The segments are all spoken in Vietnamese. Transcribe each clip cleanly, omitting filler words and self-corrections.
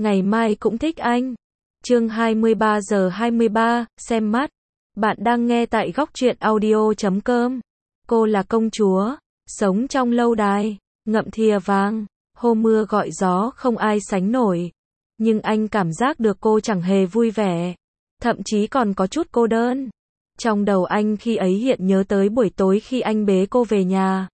ngày mai cũng thích anh. Chương 23 giờ 23, xem mắt. Bạn đang nghe tại góc truyện audio.com. Cô là công chúa, sống trong lâu đài, ngậm thìa vàng, hô mưa gọi gió không ai sánh nổi. Nhưng anh cảm giác được cô chẳng hề vui vẻ, thậm chí còn có chút cô đơn. Trong đầu anh khi ấy hiện nhớ tới buổi tối khi anh bế cô về nhà.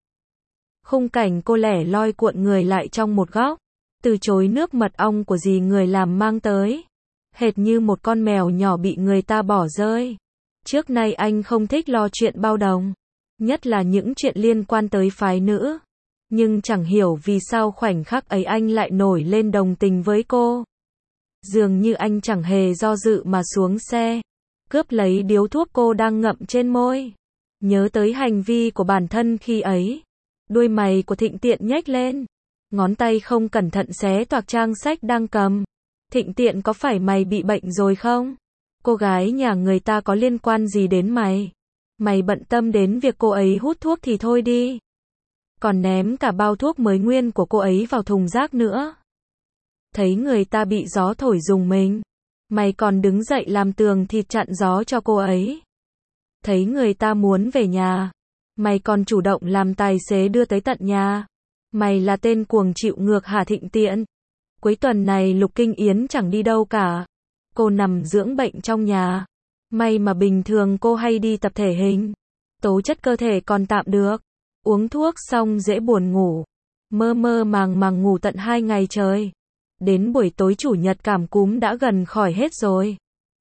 Khung cảnh cô lẻ loi cuộn người lại trong một góc, từ chối nước mật ong của dì người làm mang tới, hệt như một con mèo nhỏ bị người ta bỏ rơi. Trước nay anh không thích lo chuyện bao đồng, nhất là những chuyện liên quan tới phái nữ. Nhưng chẳng hiểu vì sao khoảnh khắc ấy anh lại nổi lên đồng tình với cô. Dường như anh chẳng hề do dự mà xuống xe, cướp lấy điếu thuốc cô đang ngậm trên môi. Nhớ tới hành vi của bản thân khi ấy, đuôi mày của Thịnh Tiện nhếch lên, ngón tay không cẩn thận xé toạc trang sách đang cầm. Thịnh Tiện, có phải mày bị bệnh rồi không? Cô gái nhà người ta có liên quan gì đến mày? Mày bận tâm đến việc cô ấy hút thuốc thì thôi đi, còn ném cả bao thuốc mới nguyên của cô ấy vào thùng rác nữa. Thấy người ta bị gió thổi rùng mình, mày còn đứng dậy làm tường thịt chặn gió cho cô ấy. Thấy người ta muốn về nhà, mày còn chủ động làm tài xế đưa tới tận nhà. Mày là tên cuồng chịu ngược hả Thịnh Tiện? Cuối tuần này Lục Kinh Yến chẳng đi đâu cả. Cô nằm dưỡng bệnh trong nhà. May mà bình thường cô hay đi tập thể hình, tố chất cơ thể còn tạm được. Uống thuốc xong dễ buồn ngủ, mơ mơ màng màng ngủ tận 2 ngày trời. Đến buổi tối chủ nhật cảm cúm đã gần khỏi hết rồi.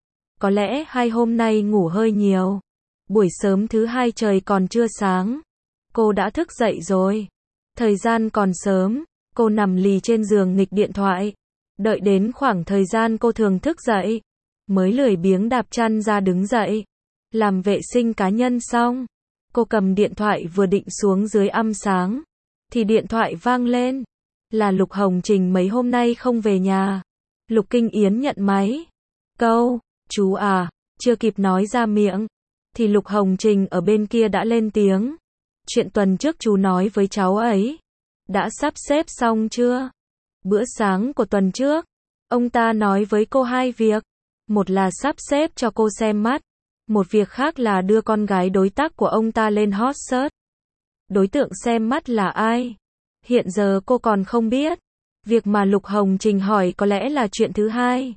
Có lẽ 2 hôm nay ngủ hơi nhiều. Buổi sớm thứ 2 trời còn chưa sáng, cô đã thức dậy rồi. Thời gian còn sớm, cô nằm lì trên giường nghịch điện thoại. Đợi đến khoảng thời gian cô thường thức dậy, mới lười biếng đạp chăn ra đứng dậy. Làm vệ sinh cá nhân xong, cô cầm điện thoại vừa định xuống dưới âm sáng, thì điện thoại vang lên. Là Lục Hồng Trình mấy hôm nay không về nhà. Lục Kinh Yến nhận máy. Câu, chú à, chưa kịp nói ra miệng, thì Lục Hồng Trình ở bên kia đã lên tiếng. Chuyện tuần trước chú nói với cháu ấy, đã sắp xếp xong chưa? Bữa sáng của tuần trước, ông ta nói với cô 2 việc. Một là sắp xếp cho cô xem mắt. Một việc khác là đưa con gái đối tác của ông ta lên hot search. Đối tượng xem mắt là ai? Hiện giờ cô còn không biết. Việc mà Lục Hồng Trình hỏi có lẽ là chuyện thứ 2.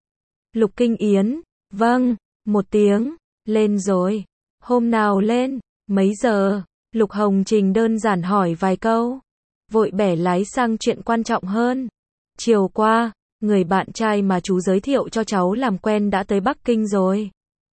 Lục Kinh Yến, vâng, một tiếng, lên rồi. Hôm nào lên, mấy giờ? Lục Hồng Trình đơn giản hỏi vài câu, vội bẻ lái sang chuyện quan trọng hơn. Chiều qua, người bạn trai mà chú giới thiệu cho cháu làm quen đã tới Bắc Kinh rồi.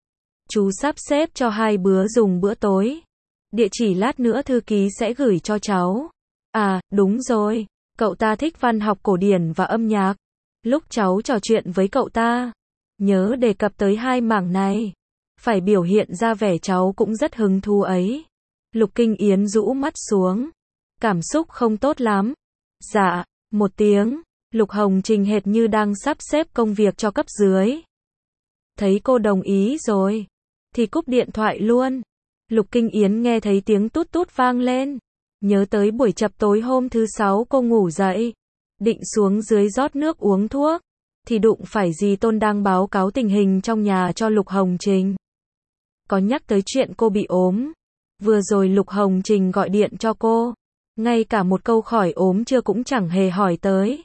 Chú sắp xếp cho 2 bữa dùng bữa tối. Địa chỉ lát nữa thư ký sẽ gửi cho cháu. À, đúng rồi, cậu ta thích văn học cổ điển và âm nhạc. Lúc cháu trò chuyện với cậu ta, nhớ đề cập tới 2 mảng này. Phải biểu hiện ra vẻ cháu cũng rất hứng thú ấy. Lục Kinh Yến rũ mắt xuống, cảm xúc không tốt lắm. Dạ, một tiếng. Lục Hồng Trình hệt như đang sắp xếp công việc cho cấp dưới. Thấy cô đồng ý rồi, thì cúp điện thoại luôn. Lục Kinh Yến nghe thấy tiếng tút tút vang lên. Nhớ tới buổi chập tối hôm thứ 6 cô ngủ dậy, định xuống dưới rót nước uống thuốc, thì đụng phải dì Tôn đang báo cáo tình hình trong nhà cho Lục Hồng Trình. Có nhắc tới chuyện cô bị ốm. Vừa rồi Lục Hồng Trình gọi điện cho cô, ngay cả một câu khỏi ốm chưa cũng chẳng hề hỏi tới.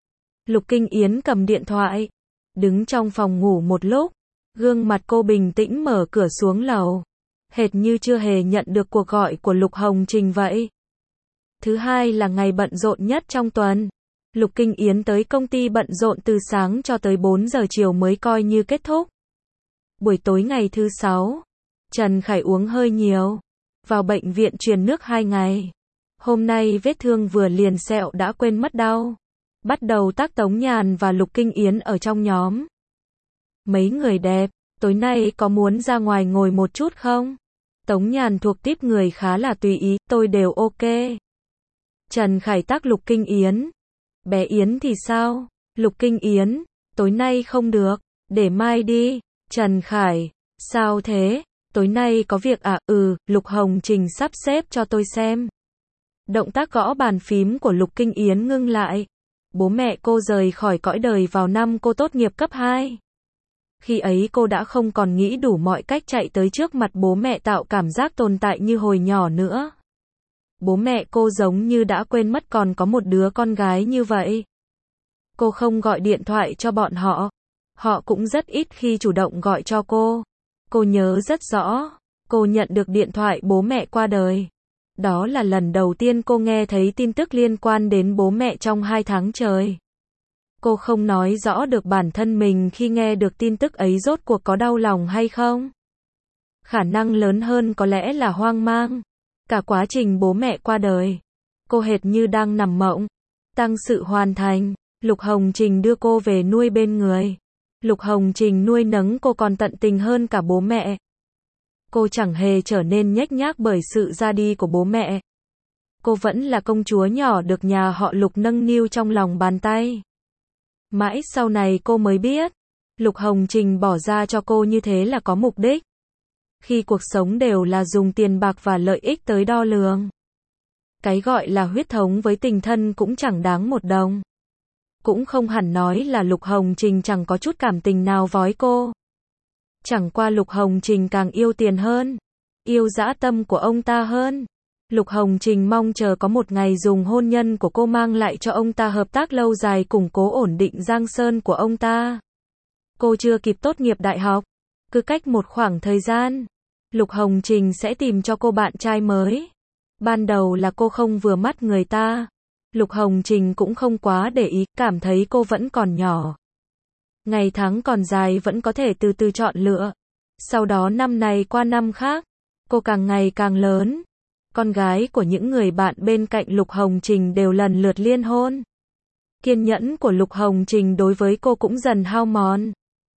Lục Kinh Yến cầm điện thoại, đứng trong phòng ngủ một lúc, gương mặt cô bình tĩnh mở cửa xuống lầu, hệt như chưa hề nhận được cuộc gọi của Lục Hồng Trình vậy. Thứ 2 là ngày bận rộn nhất trong tuần. Lục Kinh Yến tới công ty bận rộn từ sáng cho tới 4 giờ chiều mới coi như kết thúc. Buổi tối ngày thứ 6, Trần Khải uống hơi nhiều, vào bệnh viện truyền nước 2 ngày. Hôm nay vết thương vừa liền sẹo đã quên mất đau. Bắt đầu tác Tống Nhàn và Lục Kinh Yến ở trong nhóm. Mấy người đẹp, tối nay có muốn ra ngoài ngồi một chút không? Tống Nhàn thuộc típ người khá là tùy ý, tôi đều ok. Trần Khải tác Lục Kinh Yến. Bé Yến thì sao? Lục Kinh Yến, tối nay không được, để mai đi. Trần Khải, sao thế? Tối nay có việc à? Lục Hồng Trình sắp xếp cho tôi xem. Động tác gõ bàn phím của Lục Kinh Yến ngưng lại. Bố mẹ cô rời khỏi cõi đời vào năm cô tốt nghiệp cấp 2. Khi ấy cô đã không còn nghĩ đủ mọi cách chạy tới trước mặt bố mẹ tạo cảm giác tồn tại như hồi nhỏ nữa. Bố mẹ cô giống như đã quên mất còn có một đứa con gái như vậy. Cô không gọi điện thoại cho bọn họ. Họ cũng rất ít khi chủ động gọi cho cô. Cô nhớ rất rõ, cô nhận được điện thoại bố mẹ qua đời. Đó là lần đầu tiên cô nghe thấy tin tức liên quan đến bố mẹ trong 2 tháng trời. Cô không nói rõ được bản thân mình khi nghe được tin tức ấy rốt cuộc có đau lòng hay không. Khả năng lớn hơn có lẽ là hoang mang. Cả quá trình bố mẹ qua đời, cô hệt như đang nằm mộng. Tang sự hoàn thành, Lục Hồng Trình đưa cô về nuôi bên người. Lục Hồng Trình nuôi nấng cô còn tận tình hơn cả bố mẹ. Cô chẳng hề trở nên nhếch nhác bởi sự ra đi của bố mẹ. Cô vẫn là công chúa nhỏ được nhà họ Lục nâng niu trong lòng bàn tay. Mãi sau này cô mới biết, Lục Hồng Trình bỏ ra cho cô như thế là có mục đích. Khi cuộc sống đều là dùng tiền bạc và lợi ích tới đo lường. Cái gọi là huyết thống với tình thân cũng chẳng đáng một đồng. Cũng không hẳn nói là Lục Hồng Trình chẳng có chút cảm tình nào với cô. Chẳng qua Lục Hồng Trình càng yêu tiền hơn, yêu dã tâm của ông ta hơn. Lục Hồng Trình mong chờ có một ngày dùng hôn nhân của cô mang lại cho ông ta hợp tác lâu dài củng cố ổn định Giang Sơn của ông ta. Cô chưa kịp tốt nghiệp đại học, cứ cách một khoảng thời gian, Lục Hồng Trình sẽ tìm cho cô bạn trai mới. Ban đầu là cô không vừa mắt người ta. Lục Hồng Trình cũng không quá để ý, cảm thấy cô vẫn còn nhỏ. Ngày tháng còn dài vẫn có thể từ từ chọn lựa. Sau đó năm này qua năm khác, cô càng ngày càng lớn. Con gái của những người bạn bên cạnh Lục Hồng Trình đều lần lượt liên hôn. Kiên nhẫn của Lục Hồng Trình đối với cô cũng dần hao mòn.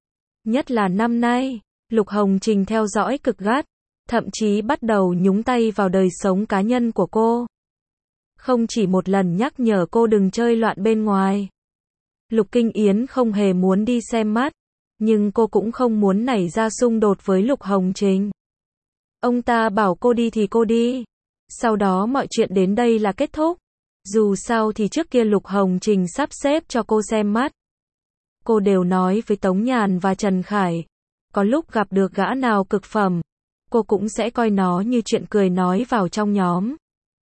Nhất là năm nay, Lục Hồng Trình theo dõi cực gắt, thậm chí bắt đầu nhúng tay vào đời sống cá nhân của cô. Không chỉ một lần nhắc nhở cô đừng chơi loạn bên ngoài. Lục Kinh Yến không hề muốn đi xem mắt, nhưng cô cũng không muốn nảy ra xung đột với Lục Hồng Trình. Ông ta bảo cô đi thì cô đi. Sau đó mọi chuyện đến đây là kết thúc. Dù sao thì trước kia Lục Hồng Trình sắp xếp cho cô xem mắt, cô đều nói với Tống Nhàn và Trần Khải. Có lúc gặp được gã nào cực phẩm, cô cũng sẽ coi nó như chuyện cười nói vào trong nhóm.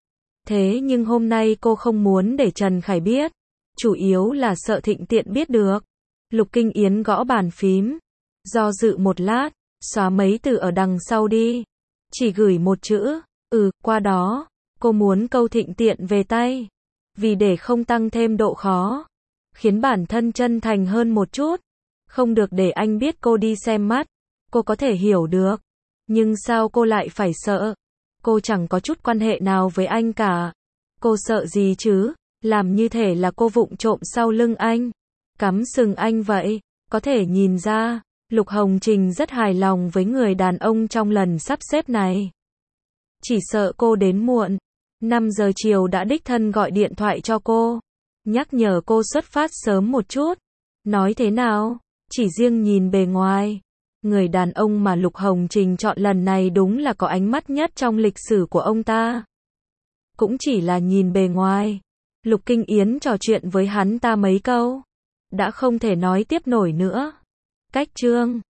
Thế nhưng hôm nay cô không muốn để Trần Khải biết. Chủ yếu là sợ Thịnh Tiện biết được. Lục Kinh Yến gõ bàn phím. Do dự một lát, xóa mấy từ ở đằng sau đi. Chỉ gửi một chữ, qua đó. Cô muốn câu Thịnh Tiện về tay. Vì để không tăng thêm độ khó. Khiến bản thân chân thành hơn một chút. Không được để anh biết cô đi xem mắt. Cô có thể hiểu được. Nhưng sao cô lại phải sợ? Cô chẳng có chút quan hệ nào với anh cả. Cô sợ gì chứ? Làm như thể là cô vụng trộm sau lưng anh, cắm sừng anh vậy. Có thể nhìn ra, Lục Hồng Trình rất hài lòng với người đàn ông trong lần sắp xếp này. Chỉ sợ cô đến muộn. 5 giờ chiều đã đích thân gọi điện thoại cho cô, nhắc nhở cô xuất phát sớm một chút. Nói thế nào? Chỉ riêng nhìn bề ngoài, người đàn ông mà Lục Hồng Trình chọn lần này đúng là có ánh mắt nhất trong lịch sử của ông ta. Cũng chỉ là nhìn bề ngoài, Lục Kinh Yến trò chuyện với hắn ta mấy câu, đã không thể nói tiếp nổi nữa. Cách chương